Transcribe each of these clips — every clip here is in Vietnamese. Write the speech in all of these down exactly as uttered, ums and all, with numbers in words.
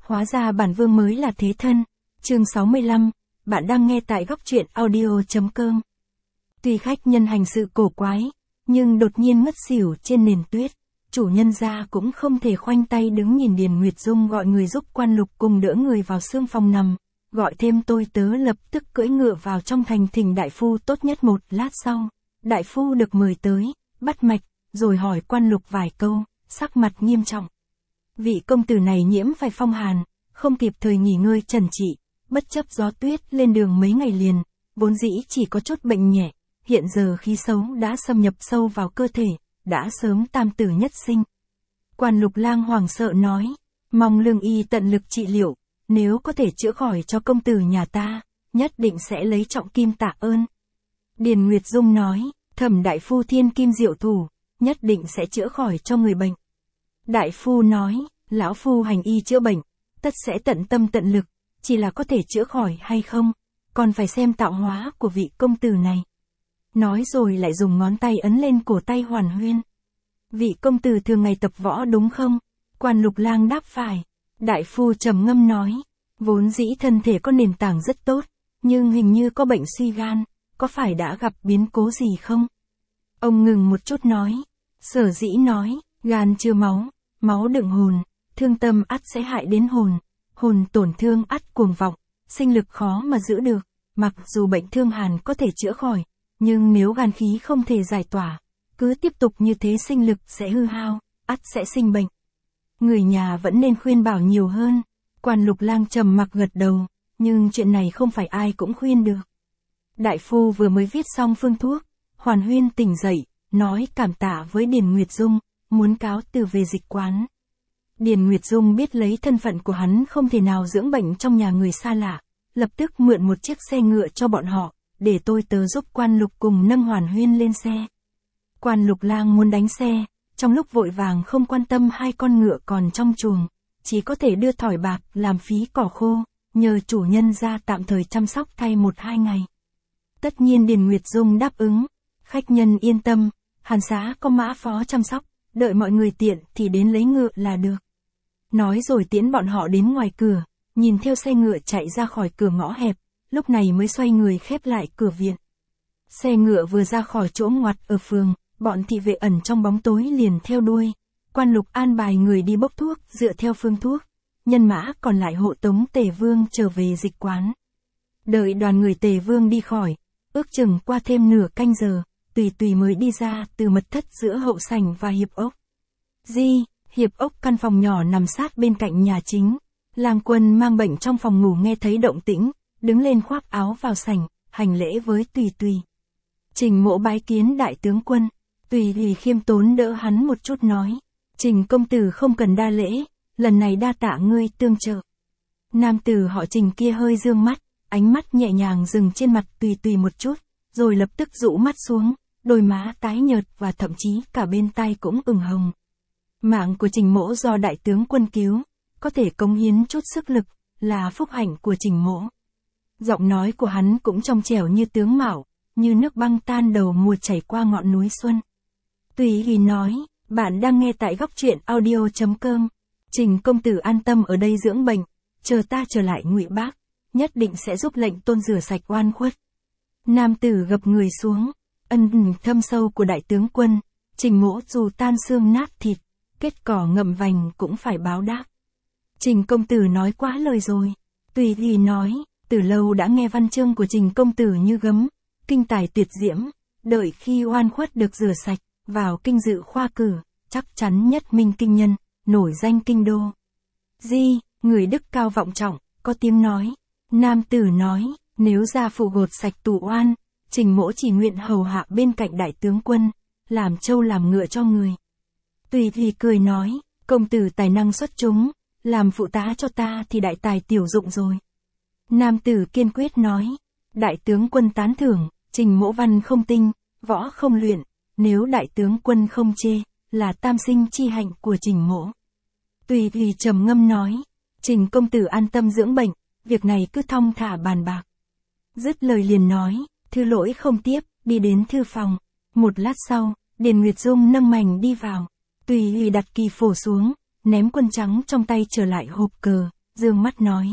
Hóa ra bản vương mới là thế thân. Chương sáu mươi lăm, bạn đang nghe tại góc truyện audio chấm com. Tuy khách nhân hành sự cổ quái, nhưng đột nhiên ngất xỉu trên nền tuyết, chủ nhân gia cũng không thể khoanh tay đứng nhìn. Điền Nguyệt Dung gọi người giúp Quan Lục cùng đỡ người vào xương phòng nằm, gọi thêm tôi tớ lập tức cưỡi ngựa vào trong thành thỉnh đại phu tốt nhất. Một lát sau, đại phu được mời tới, bắt mạch, rồi hỏi Quan Lục vài câu, sắc mặt nghiêm trọng. Vị công tử này nhiễm phải phong hàn, không kịp thời nghỉ ngơi trần trị, bất chấp gió tuyết lên đường mấy ngày liền, vốn dĩ chỉ có chút bệnh nhẹ, hiện giờ khí xấu đã xâm nhập sâu vào cơ thể, đã sớm tam tử nhất sinh. Quan Lục lang hoảng sợ nói, mong lương y tận lực trị liệu, nếu có thể chữa khỏi cho công tử nhà ta, nhất định sẽ lấy trọng kim tạ ơn. Điền Nguyệt Dung nói, Thẩm đại phu thiên kim diệu thủ, nhất định sẽ chữa khỏi cho người bệnh. Đại phu nói, lão phu hành y chữa bệnh, tất sẽ tận tâm tận lực, chỉ là có thể chữa khỏi hay không, còn phải xem tạo hóa của vị công tử này. Nói rồi lại dùng ngón tay ấn lên cổ tay Hoàn Huyên. Vị công tử thường ngày tập võ đúng không? Quan Lục lang đáp phải. Đại phu trầm ngâm nói, vốn dĩ thân thể có nền tảng rất tốt, nhưng hình như có bệnh suy gan, có phải đã gặp biến cố gì không? Ông ngừng một chút nói, sở dĩ nói, gan chưa máu, máu đựng hồn, thương tâm ắt sẽ hại đến hồn, hồn tổn thương ắt cuồng vọng, sinh lực khó mà giữ được, mặc dù bệnh thương hàn có thể chữa khỏi, nhưng nếu gan khí không thể giải tỏa, cứ tiếp tục như thế sinh lực sẽ hư hao, ắt sẽ sinh bệnh. Người nhà vẫn nên khuyên bảo nhiều hơn. Quan Lục lang trầm mặc gật đầu, nhưng chuyện này không phải ai cũng khuyên được. Đại phu vừa mới viết xong phương thuốc, Hoàn Huyên tỉnh dậy, nói cảm tạ với Điền Nguyệt Dung, muốn cáo từ về dịch quán. Điền Nguyệt Dung biết lấy thân phận của hắn không thể nào dưỡng bệnh trong nhà người xa lạ, lập tức mượn một chiếc xe ngựa cho bọn họ, để tôi tớ giúp Quan Lục cùng nâng Hoàn Huyên lên xe. Quan Lục lang muốn đánh xe, trong lúc vội vàng không quan tâm hai con ngựa còn trong chuồng, chỉ có thể đưa thỏi bạc làm phí cỏ khô, nhờ chủ nhân ra tạm thời chăm sóc thay một hai ngày. Tất nhiên Điền Nguyệt Dung đáp ứng, khách nhân yên tâm, Hàn xá có mã phó chăm sóc, đợi mọi người tiện thì đến lấy ngựa là được. Nói rồi tiễn bọn họ đến ngoài cửa, nhìn theo xe ngựa chạy ra khỏi cửa ngõ hẹp, lúc này mới xoay người khép lại cửa viện. Xe ngựa vừa ra khỏi chỗ ngoặt ở phường, bọn thị vệ ẩn trong bóng tối liền theo đuôi. Quan Lục an bài người đi bốc thuốc dựa theo phương thuốc, nhân mã còn lại hộ tống Tề Vương trở về dịch quán. Đợi đoàn người Tề Vương đi khỏi, ước chừng qua thêm nửa canh giờ, Tùy Tùy mới đi ra từ mật thất giữa hậu sảnh và hiệp ốc. Di, hiệp ốc căn phòng nhỏ nằm sát bên cạnh nhà chính. Lang Quân mang bệnh trong phòng ngủ nghe thấy động tĩnh, đứng lên khoác áo vào sảnh, hành lễ với Tùy Tùy. Trình Mỗ bái kiến đại tướng quân. Tùy Tùy khiêm tốn đỡ hắn một chút nói, Trình công tử không cần đa lễ, lần này đa tạ ngươi tương trợ. Nam tử họ Trình kia hơi dương mắt, ánh mắt nhẹ nhàng dừng trên mặt Tùy Tùy một chút, rồi lập tức rũ mắt xuống, đôi má tái nhợt và thậm chí cả bên tai cũng ửng hồng. Mạng của Trình Mỗ do đại tướng quân cứu, có thể cống hiến chút sức lực, là phúc hạnh của Trình Mỗ. Giọng nói của hắn cũng trong trẻo như tướng mạo, như nước băng tan đầu mùa chảy qua ngọn núi xuân. Tùy Tùy nói, bạn đang nghe tại góc truyện audio chấm com. Trình công tử an tâm ở đây dưỡng bệnh, chờ ta trở lại Ngụy Bác, nhất định sẽ giúp lệnh tôn rửa sạch oan khuất. Nam tử gập người xuống, ân thâm sâu của đại tướng quân, Trình Mỗ dù tan xương nát thịt, kết cỏ ngậm vành cũng phải báo đáp. Trình công tử nói quá lời rồi. Tùy Tùy nói, từ lâu đã nghe văn chương của Trình công tử như gấm, kinh tài tuyệt diễm, đợi khi oan khuất được rửa sạch, vào kinh dự khoa cử, chắc chắn nhất minh kinh nhân, nổi danh kinh đô. Di, người đức cao vọng trọng, có tiếng nói. Nam tử nói, nếu gia phụ gột sạch tù oan, Trình Mỗ chỉ nguyện hầu hạ bên cạnh đại tướng quân, làm trâu làm ngựa cho người. Tùy Tùy cười nói, công tử tài năng xuất chúng, làm phụ tá cho ta thì đại tài tiểu dụng rồi. Nam tử kiên quyết nói, đại tướng quân tán thưởng, Trình Mỗ văn không tinh, võ không luyện, nếu đại tướng quân không chê, là tam sinh chi hạnh của Trình Mỗ. Tùy Tùy trầm ngâm nói, Trình công tử an tâm dưỡng bệnh, việc này cứ thong thả bàn bạc. Dứt lời liền nói, thư lỗi không tiếp, đi đến thư phòng. Một lát sau, Điền Nguyệt Dung nâng mảnh đi vào. Tùy Tùy đặt kỳ phổ xuống, ném quân trắng trong tay trở lại hộp cờ, dương mắt nói.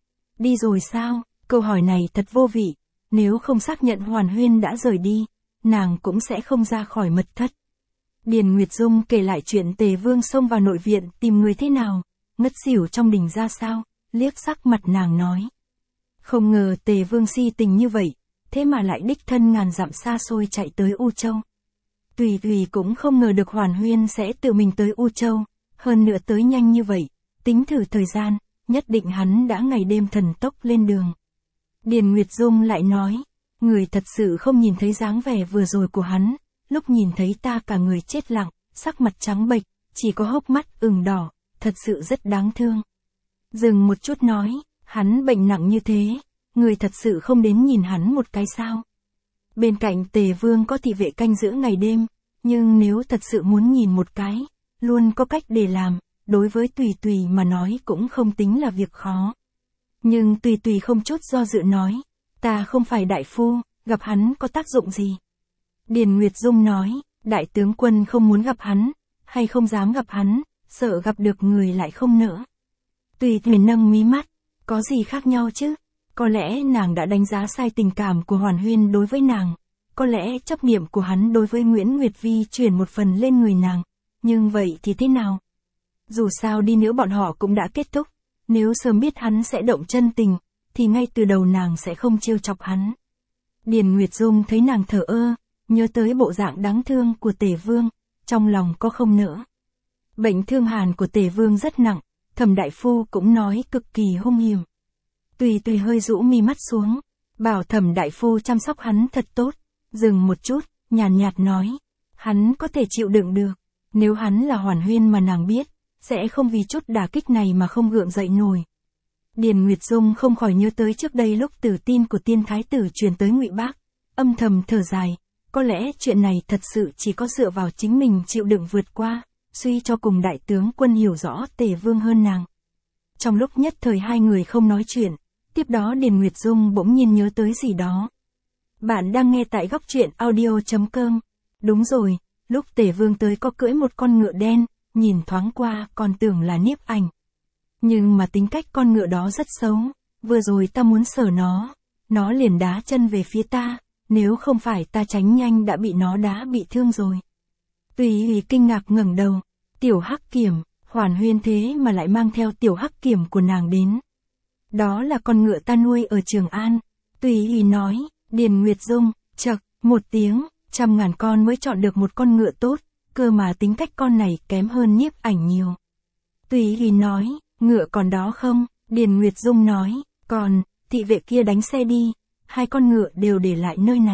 Đi rồi sao? Câu hỏi này thật vô vị, nếu không xác nhận Hoàn Huyên đã rời đi, nàng cũng sẽ không ra khỏi mật thất. Điền Nguyệt Dung kể lại chuyện Tề Vương xông vào nội viện tìm người thế nào, ngất xỉu trong đình ra sao, liếc sắc mặt nàng nói. Không ngờ Tề Vương si tình như vậy, thế mà lại đích thân ngàn dặm xa xôi chạy tới U Châu. Tùy Tùy cũng không ngờ được Hoàn Huyên sẽ tự mình tới U Châu, hơn nữa tới nhanh như vậy, tính thử thời gian, nhất định hắn đã ngày đêm thần tốc lên đường. Điền Nguyệt Dung lại nói, người thật sự không nhìn thấy dáng vẻ vừa rồi của hắn, lúc nhìn thấy ta cả người chết lặng, sắc mặt trắng bệch, chỉ có hốc mắt ửng đỏ, thật sự rất đáng thương. Dừng một chút nói, hắn bệnh nặng như thế, người thật sự không đến nhìn hắn một cái sao. Bên cạnh Tề Vương có thị vệ canh giữ ngày đêm, nhưng nếu thật sự muốn nhìn một cái, luôn có cách để làm, đối với Tùy Tùy mà nói cũng không tính là việc khó. Nhưng Tùy Tùy không chút do dự nói, ta không phải đại phu, gặp hắn có tác dụng gì. Điền Nguyệt Dung nói, đại tướng quân không muốn gặp hắn, hay không dám gặp hắn, sợ gặp được người lại không nỡ. Tùy Tùy nâng mí mắt, có gì khác nhau chứ? Có lẽ nàng đã đánh giá sai tình cảm của Hoàn Huyên đối với nàng, có lẽ chấp niệm của hắn đối với Nguyễn Nguyệt Vi chuyển một phần lên người nàng, nhưng vậy thì thế nào? Dù sao đi nữa bọn họ cũng đã kết thúc, nếu sớm biết hắn sẽ động chân tình, thì ngay từ đầu nàng sẽ không trêu chọc hắn. Điền Nguyệt Dung thấy nàng thở ơ, nhớ tới bộ dạng đáng thương của Tề Vương, trong lòng có không nỡ. Bệnh thương hàn của Tề Vương rất nặng, Thẩm đại phu cũng nói cực kỳ hung hiểm. Tùy Tùy hơi rũ mi mắt xuống, bảo Thẩm đại phu chăm sóc hắn thật tốt, dừng một chút, nhàn nhạt, nhạt nói, hắn có thể chịu đựng được, nếu hắn là Hoàn Huyên mà nàng biết, sẽ không vì chút đả kích này mà không gượng dậy nổi. Điền Nguyệt Dung không khỏi nhớ tới trước đây lúc tử tin của tiên thái tử truyền tới Ngụy Bác, âm thầm thở dài, có lẽ chuyện này thật sự chỉ có dựa vào chính mình chịu đựng vượt qua, suy cho cùng đại tướng quân hiểu rõ Tề Vương hơn nàng. Trong lúc nhất thời hai người không nói chuyện, tiếp đó Điền Nguyệt Dung bỗng nhiên nhớ tới gì đó. Bạn đang nghe tại góc truyện audio chấm com. Đúng rồi, lúc Tề Vương tới có cưỡi một con ngựa đen, nhìn thoáng qua còn tưởng là Nhiếp Ảnh. Nhưng mà tính cách con ngựa đó rất xấu, vừa rồi ta muốn sờ nó, nó liền đá chân về phía ta, nếu không phải ta tránh nhanh đã bị nó đá bị thương rồi. Tùy Ý kinh ngạc ngẩng đầu, tiểu hắc kiểm, Hoàn Huyên thế mà lại mang theo tiểu hắc kiểm của nàng đến. Đó là con ngựa ta nuôi ở Trường An, Tùy Ý nói. Điền Nguyệt Dung, chậc, một tiếng, trăm ngàn con mới chọn được một con ngựa tốt, cơ mà tính cách con này kém hơn Nhiếp Ảnh nhiều. Tùy Ý nói, ngựa còn đó không? Điền Nguyệt Dung nói, còn, thị vệ kia đánh xe đi, hai con ngựa đều để lại nơi này.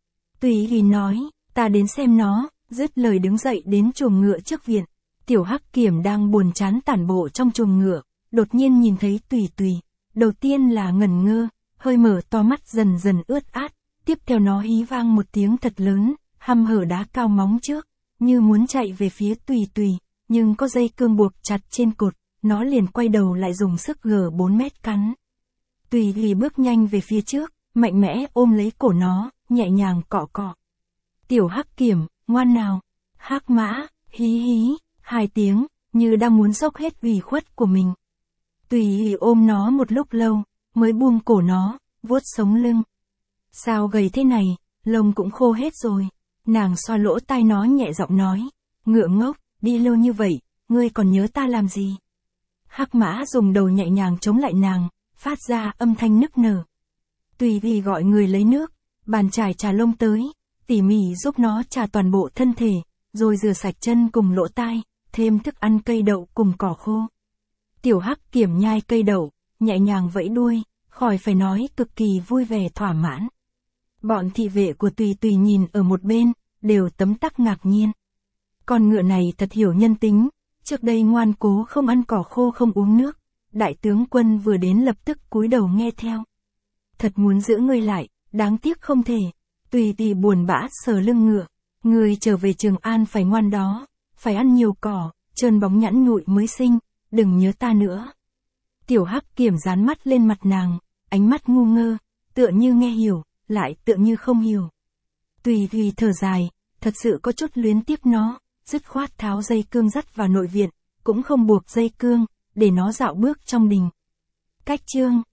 Tùy Ý nói, ta đến xem nó, dứt lời đứng dậy đến chuồng ngựa trước viện. Tiểu hắc kiểm đang buồn chán tản bộ trong chuồng ngựa, đột nhiên nhìn thấy Tùy Tùy, đầu tiên là ngẩn ngơ, hơi mở to mắt dần dần ướt át, tiếp theo nó hí vang một tiếng thật lớn, hăm hở đá cao móng trước, như muốn chạy về phía Tùy Tùy, nhưng có dây cương buộc chặt trên cột, nó liền quay đầu lại dùng sức gờ bốn mét cắn. Tùy Ý bước nhanh về phía trước, mạnh mẽ ôm lấy cổ nó, nhẹ nhàng cọ cọ. Tiểu hắc kiểm, ngoan nào, hắc mã, hí hí, hai tiếng, như đang muốn dốc hết ủy khuất của mình. Tùy Ý ôm nó một lúc lâu, mới buông cổ nó, vuốt sống lưng. Sao gầy thế này, lông cũng khô hết rồi. Nàng xoa lỗ tai nó nhẹ giọng nói, ngựa ngốc, đi lâu như vậy, ngươi còn nhớ ta làm gì? Hắc mã dùng đầu nhẹ nhàng chống lại nàng, phát ra âm thanh nức nở. Tùy Ý gọi người lấy nước, bàn chải trà lông tới, tỉ mỉ giúp nó trà toàn bộ thân thể, rồi rửa sạch chân cùng lỗ tai, thêm thức ăn cây đậu cùng cỏ khô. Tiểu hắc kiểm nhai cây đậu, nhẹ nhàng vẫy đuôi, khỏi phải nói cực kỳ vui vẻ thỏa mãn. Bọn thị vệ của Tùy Tùy nhìn ở một bên, đều tấm tắc ngạc nhiên. Con ngựa này thật hiểu nhân tính, trước đây ngoan cố không ăn cỏ khô không uống nước, đại tướng quân vừa đến lập tức cúi đầu nghe theo. Thật muốn giữ ngươi lại, đáng tiếc không thể. Tùy Tùy buồn bã sờ lưng ngựa, ngươi trở về Trường An phải ngoan đó, phải ăn nhiều cỏ, trơn bóng nhẵn nhụi mới xinh, đừng nhớ ta nữa. Tiểu hắc kiểm dán mắt lên mặt nàng, ánh mắt ngu ngơ, tựa như nghe hiểu, lại tựa như không hiểu. Tùy Tùy thở dài, thật sự có chút luyến tiếc nó, dứt khoát tháo dây cương dắt vào nội viện, cũng không buộc dây cương, để nó dạo bước trong đình. Cách chương